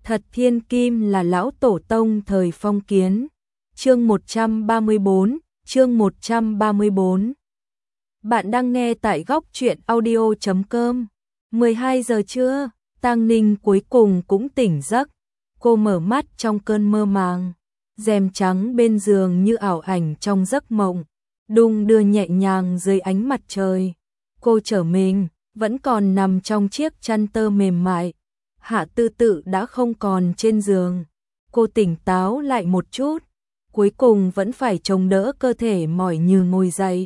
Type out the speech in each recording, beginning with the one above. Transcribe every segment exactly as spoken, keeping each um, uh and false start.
Thật thiên kim là lão tổ tông thời phong kiến. Chương một trăm ba mươi bốn, chương một trăm ba mươi bốn. Bạn đang nghe tại góc truyện audio chấm com. mười hai giờ trưa, Tang Ninh cuối cùng cũng tỉnh giấc. Cô mở mắt trong cơn mơ màng, rèm trắng bên giường như ảo ảnh trong giấc mộng, đung đưa nhẹ nhàng dưới ánh mặt trời. Cô trở mình, vẫn còn nằm trong chiếc chăn tơ mềm mại. Hạ Tư Tự đã không còn trên giường. Cô tỉnh táo lại một chút, cuối cùng vẫn phải chống đỡ cơ thể mỏi như ngồi dậy.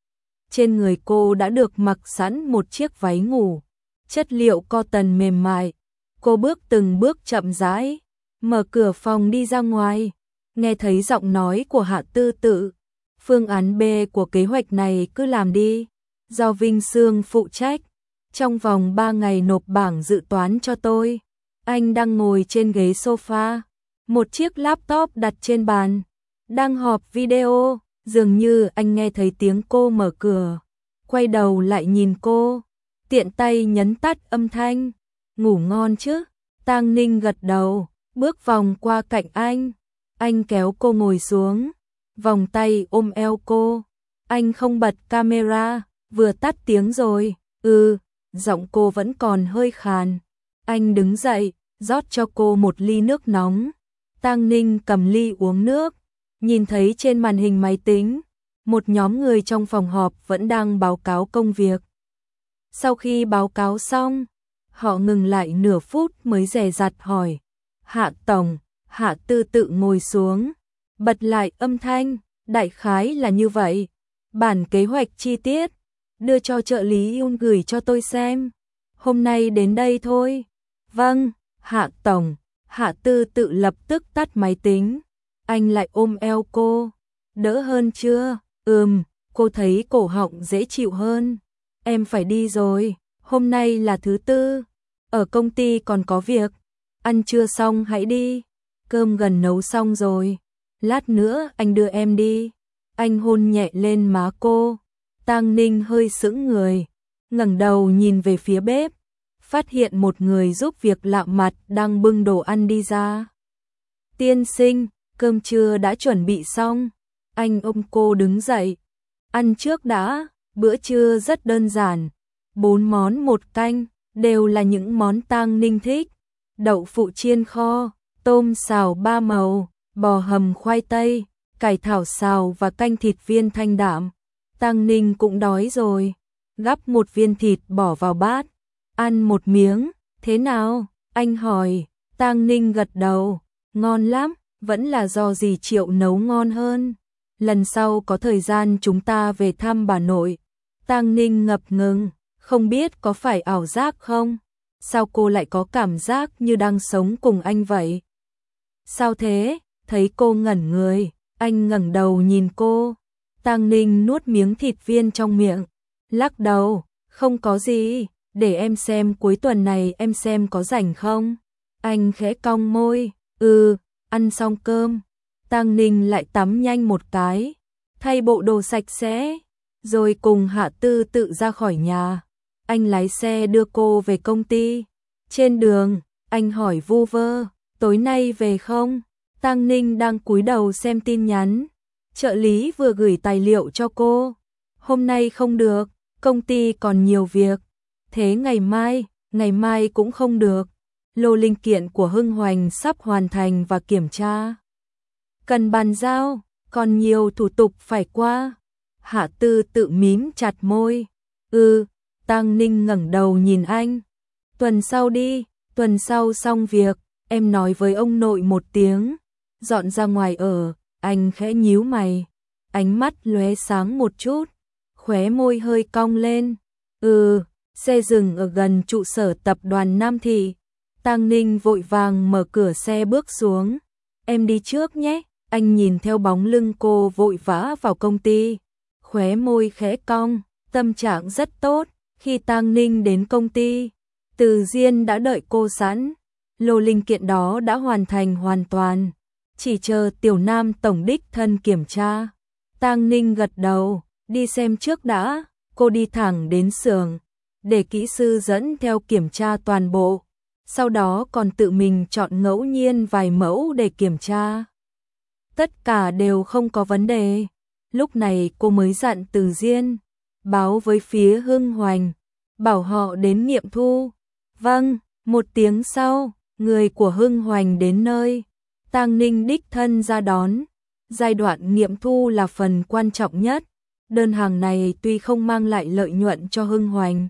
Trên người cô đã được mặc sẵn một chiếc váy ngủ, chất liệu cotton mềm mại. Cô bước từng bước chậm rãi, mở cửa phòng đi ra ngoài, nghe thấy giọng nói của Hạ Tư Tự. Phương án B của kế hoạch này cứ làm đi, do Vinh Sương phụ trách. Trong vòng ba ngày nộp bảng dự toán cho tôi. Anh đang ngồi trên ghế sofa, một chiếc laptop đặt trên bàn, đang họp video. Dường như anh nghe thấy tiếng cô mở cửa, quay đầu lại nhìn cô, tiện tay nhấn tắt âm thanh. Ngủ ngon chứ? Tang Ninh gật đầu, bước vòng qua cạnh anh. Anh kéo cô ngồi xuống, vòng tay ôm eo cô. Anh không bật camera, vừa tắt tiếng rồi. Ừ, giọng cô vẫn còn hơi khàn. Anh đứng dậy, rót cho cô một ly nước nóng. Tang Ninh cầm ly uống nước, nhìn thấy trên màn hình máy tính, một nhóm người trong phòng họp vẫn đang báo cáo công việc. Sau khi báo cáo xong, họ ngừng lại nửa phút mới dè dặt hỏi: Hạ Tổng. Hạ Tư Tự ngồi xuống, bật lại âm thanh. Đại khái là như vậy. Bản kế hoạch chi tiết đưa cho trợ lý Yun gửi cho tôi xem. Hôm nay đến đây thôi. Vâng, Hạ Tổng. Hạ Tư Tự lập tức tắt máy tính. Anh lại ôm eo cô. Đỡ hơn chưa? Ừm, cô thấy cổ họng dễ chịu hơn. Em phải đi rồi, hôm nay là thứ tư. Ở công ty còn có việc. Ăn trưa xong hãy đi. Cơm gần nấu xong rồi. Lát nữa anh đưa em đi. Anh hôn nhẹ lên má cô. Tang Ninh hơi sững người, ngẩng đầu nhìn về phía bếp, phát hiện một người giúp việc lạ mặt đang bưng đồ ăn đi ra. Tiên sinh, cơm trưa đã chuẩn bị xong. Anh ôm cô đứng dậy. Ăn trước đã, bữa trưa rất đơn giản. Bốn món một canh, đều là những món Tang Ninh thích. Đậu phụ chiên kho, tôm xào ba màu, bò hầm khoai tây, cải thảo xào và canh thịt viên thanh đạm. Tang Ninh cũng đói rồi, gắp một viên thịt bỏ vào bát, ăn một miếng. Thế nào? Anh hỏi. Tang Ninh gật đầu, ngon lắm, vẫn là do dì Triệu nấu ngon hơn. Lần sau có thời gian chúng ta về thăm bà nội. Tang Ninh ngập ngừng, không biết có phải ảo giác không? Sao cô lại có cảm giác như đang sống cùng anh vậy? Sao thế? Thấy cô ngẩn người, anh ngẩng đầu nhìn cô. Tang Ninh nuốt miếng thịt viên trong miệng, lắc đầu, không có gì, để em xem cuối tuần này em xem có rảnh không? Anh khẽ cong môi, ừ, ăn xong cơm. Tang Ninh lại tắm nhanh một cái, thay bộ đồ sạch sẽ, rồi cùng Hạ Tư Tự ra khỏi nhà. Anh lái xe đưa cô về công ty. Trên đường, anh hỏi vu vơ, tối nay về không? Tang Ninh đang cúi đầu xem tin nhắn. Trợ lý vừa gửi tài liệu cho cô. Hôm nay không được, công ty còn nhiều việc. Thế ngày mai, ngày mai cũng không được. Lô linh kiện của Hưng Hoành sắp hoàn thành và kiểm tra. Cần bàn giao, còn nhiều thủ tục phải qua. Hạ Tư Tự mím chặt môi. Ừ, Tang Ninh ngẩng đầu nhìn anh. Tuần sau đi, tuần sau xong việc, em nói với ông nội một tiếng. Dọn ra ngoài ở. Anh khẽ nhíu mày, ánh mắt lóe sáng một chút, khóe môi hơi cong lên. Ừ, xe dừng ở gần trụ sở tập đoàn Nam Thị. Tang Ninh vội vàng mở cửa xe bước xuống. Em đi trước nhé. Anh nhìn theo bóng lưng cô vội vã vào công ty, khóe môi khẽ cong, tâm trạng rất tốt. Khi Tang Ninh đến công ty, Từ Diên đã đợi cô sẵn. Lô linh kiện đó đã hoàn thành hoàn toàn, chỉ chờ Tiểu Nam tổng đích thân kiểm tra. Tang Ninh gật đầu, đi xem trước đã. Cô đi thẳng đến xưởng, để kỹ sư dẫn theo kiểm tra toàn bộ. sau đó còn tự mình chọn ngẫu nhiên vài mẫu để kiểm tra. Tất cả đều không có vấn đề. Lúc này cô mới dặn Từ Diên, báo với phía Hưng Hoành, bảo họ đến nghiệm thu. Vâng, một tiếng sau, người của Hưng Hoành đến nơi. Tang Ninh đích thân ra đón. Giai đoạn nghiệm thu là phần quan trọng nhất. Đơn hàng này tuy không mang lại lợi nhuận cho Hưng Hoành,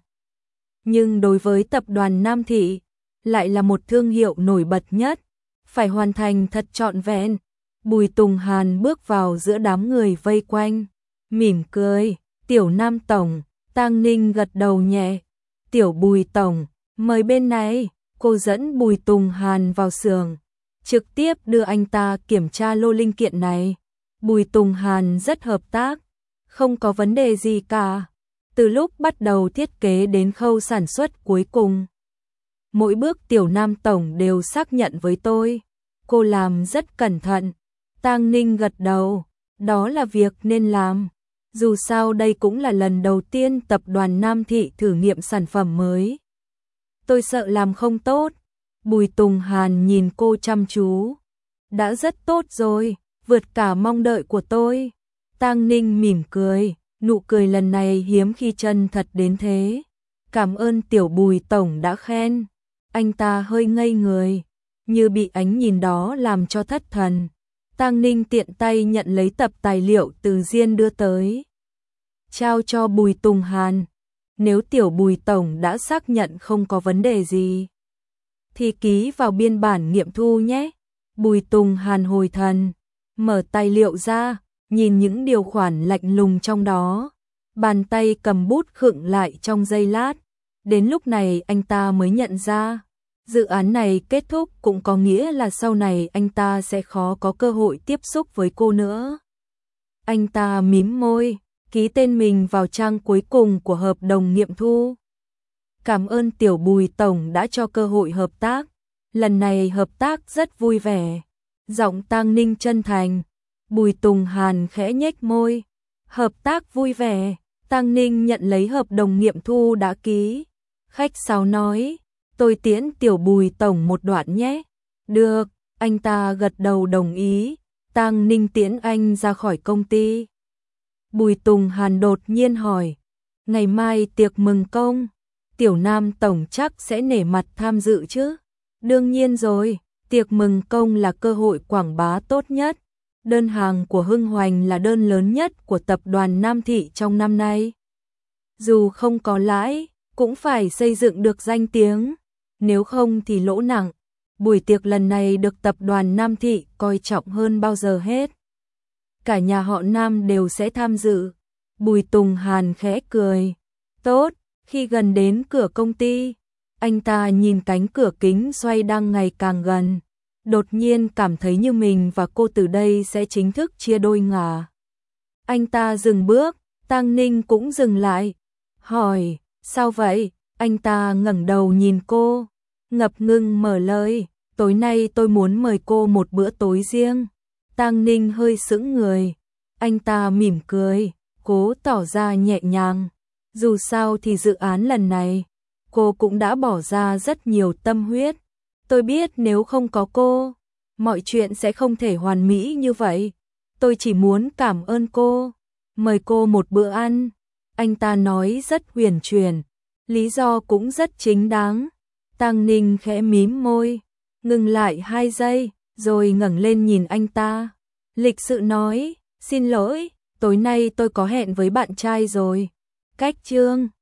nhưng đối với tập đoàn Nam Thị lại là một thương hiệu nổi bật nhất, phải hoàn thành thật trọn vẹn. Bùi Tùng Hàn bước vào giữa đám người vây quanh, mỉm cười, "Tiểu Nam tổng." Tang Ninh gật đầu nhẹ, "Tiểu Bùi tổng, mời bên này." Cô dẫn Bùi Tùng Hàn vào xưởng, trực tiếp đưa anh ta kiểm tra lô linh kiện này. Bùi Tùng Hàn rất hợp tác, không có vấn đề gì cả. Từ lúc bắt đầu thiết kế đến khâu sản xuất cuối cùng, mỗi bước Tiểu Nam tổng đều xác nhận với tôi. Cô làm rất cẩn thận. Tang Ninh gật đầu, đó là việc nên làm. Dù sao đây cũng là lần đầu tiên tập đoàn Nam Thị thử nghiệm sản phẩm mới. Tôi sợ làm không tốt. Bùi Tùng Hàn nhìn cô chăm chú. Đã rất tốt rồi, vượt cả mong đợi của tôi. Tang Ninh mỉm cười, nụ cười lần này hiếm khi chân thật đến thế. Cảm ơn Tiểu Bùi tổng đã khen. Anh ta hơi ngây người, như bị ánh nhìn đó làm cho thất thần. Tang Ninh tiện tay nhận lấy tập tài liệu Từ Diên đưa tới, trao cho Bùi Tùng Hàn. Nếu Tiểu Bùi tổng đã xác nhận không có vấn đề gì, thì ký vào biên bản nghiệm thu nhé. Bùi Tùng Hàn hồi thần, mở tài liệu ra, nhìn những điều khoản lạnh lùng trong đó. Bàn tay cầm bút khựng lại trong giây lát. Đến lúc này anh ta mới nhận ra, dự án này kết thúc cũng có nghĩa là sau này anh ta sẽ khó có cơ hội tiếp xúc với cô nữa. Anh ta mím môi, ký tên mình vào trang cuối cùng của hợp đồng nghiệm thu. Cảm ơn Tiểu Bùi tổng đã cho cơ hội hợp tác. Lần này hợp tác rất vui vẻ. Giọng Tang Ninh chân thành. Bùi Tùng Hàn khẽ nhếch môi. Hợp tác vui vẻ. Tang Ninh nhận lấy hợp đồng nghiệm thu đã ký. Khách sáo nói, tôi tiễn Tiểu Bùi tổng một đoạn nhé. Được, anh ta gật đầu đồng ý. Tang Ninh tiễn anh ra khỏi công ty. Bùi Tùng Hàn đột nhiên hỏi, ngày mai tiệc mừng công, Tiểu Nam tổng chắc sẽ nể mặt tham dự chứ? Đương nhiên rồi, tiệc mừng công là cơ hội quảng bá tốt nhất. Đơn hàng của Hưng Hoành là đơn lớn nhất của tập đoàn Nam Thị trong năm nay. Dù không có lãi, cũng phải xây dựng được danh tiếng, nếu không thì lỗ nặng. Buổi tiệc lần này được tập đoàn Nam Thị coi trọng hơn bao giờ hết. Cả nhà họ Nam đều sẽ tham dự. Bùi Tùng Hàn khẽ cười. Tốt, khi gần đến cửa công ty, anh ta nhìn cánh cửa kính xoay đang ngày càng gần. Đột nhiên cảm thấy như mình và cô từ đây sẽ chính thức chia đôi ngả. Anh ta dừng bước, Tang Ninh cũng dừng lại. Hỏi, sao vậy? Anh ta ngẩng đầu nhìn cô, ngập ngừng mở lời, tối nay tôi muốn mời cô một bữa tối riêng. Tang Ninh hơi sững người, anh ta mỉm cười, cố tỏ ra nhẹ nhàng. Dù sao thì dự án lần này, cô cũng đã bỏ ra rất nhiều tâm huyết. Tôi biết nếu không có cô, mọi chuyện sẽ không thể hoàn mỹ như vậy. Tôi chỉ muốn cảm ơn cô, mời cô một bữa ăn. Anh ta nói rất huyền chuyển, lý do cũng rất chính đáng. Tang Ninh khẽ mím môi, ngừng lại hai giây, rồi ngẩng lên nhìn anh ta. Lịch sự nói, xin lỗi, tối nay tôi có hẹn với bạn trai rồi. Cách chương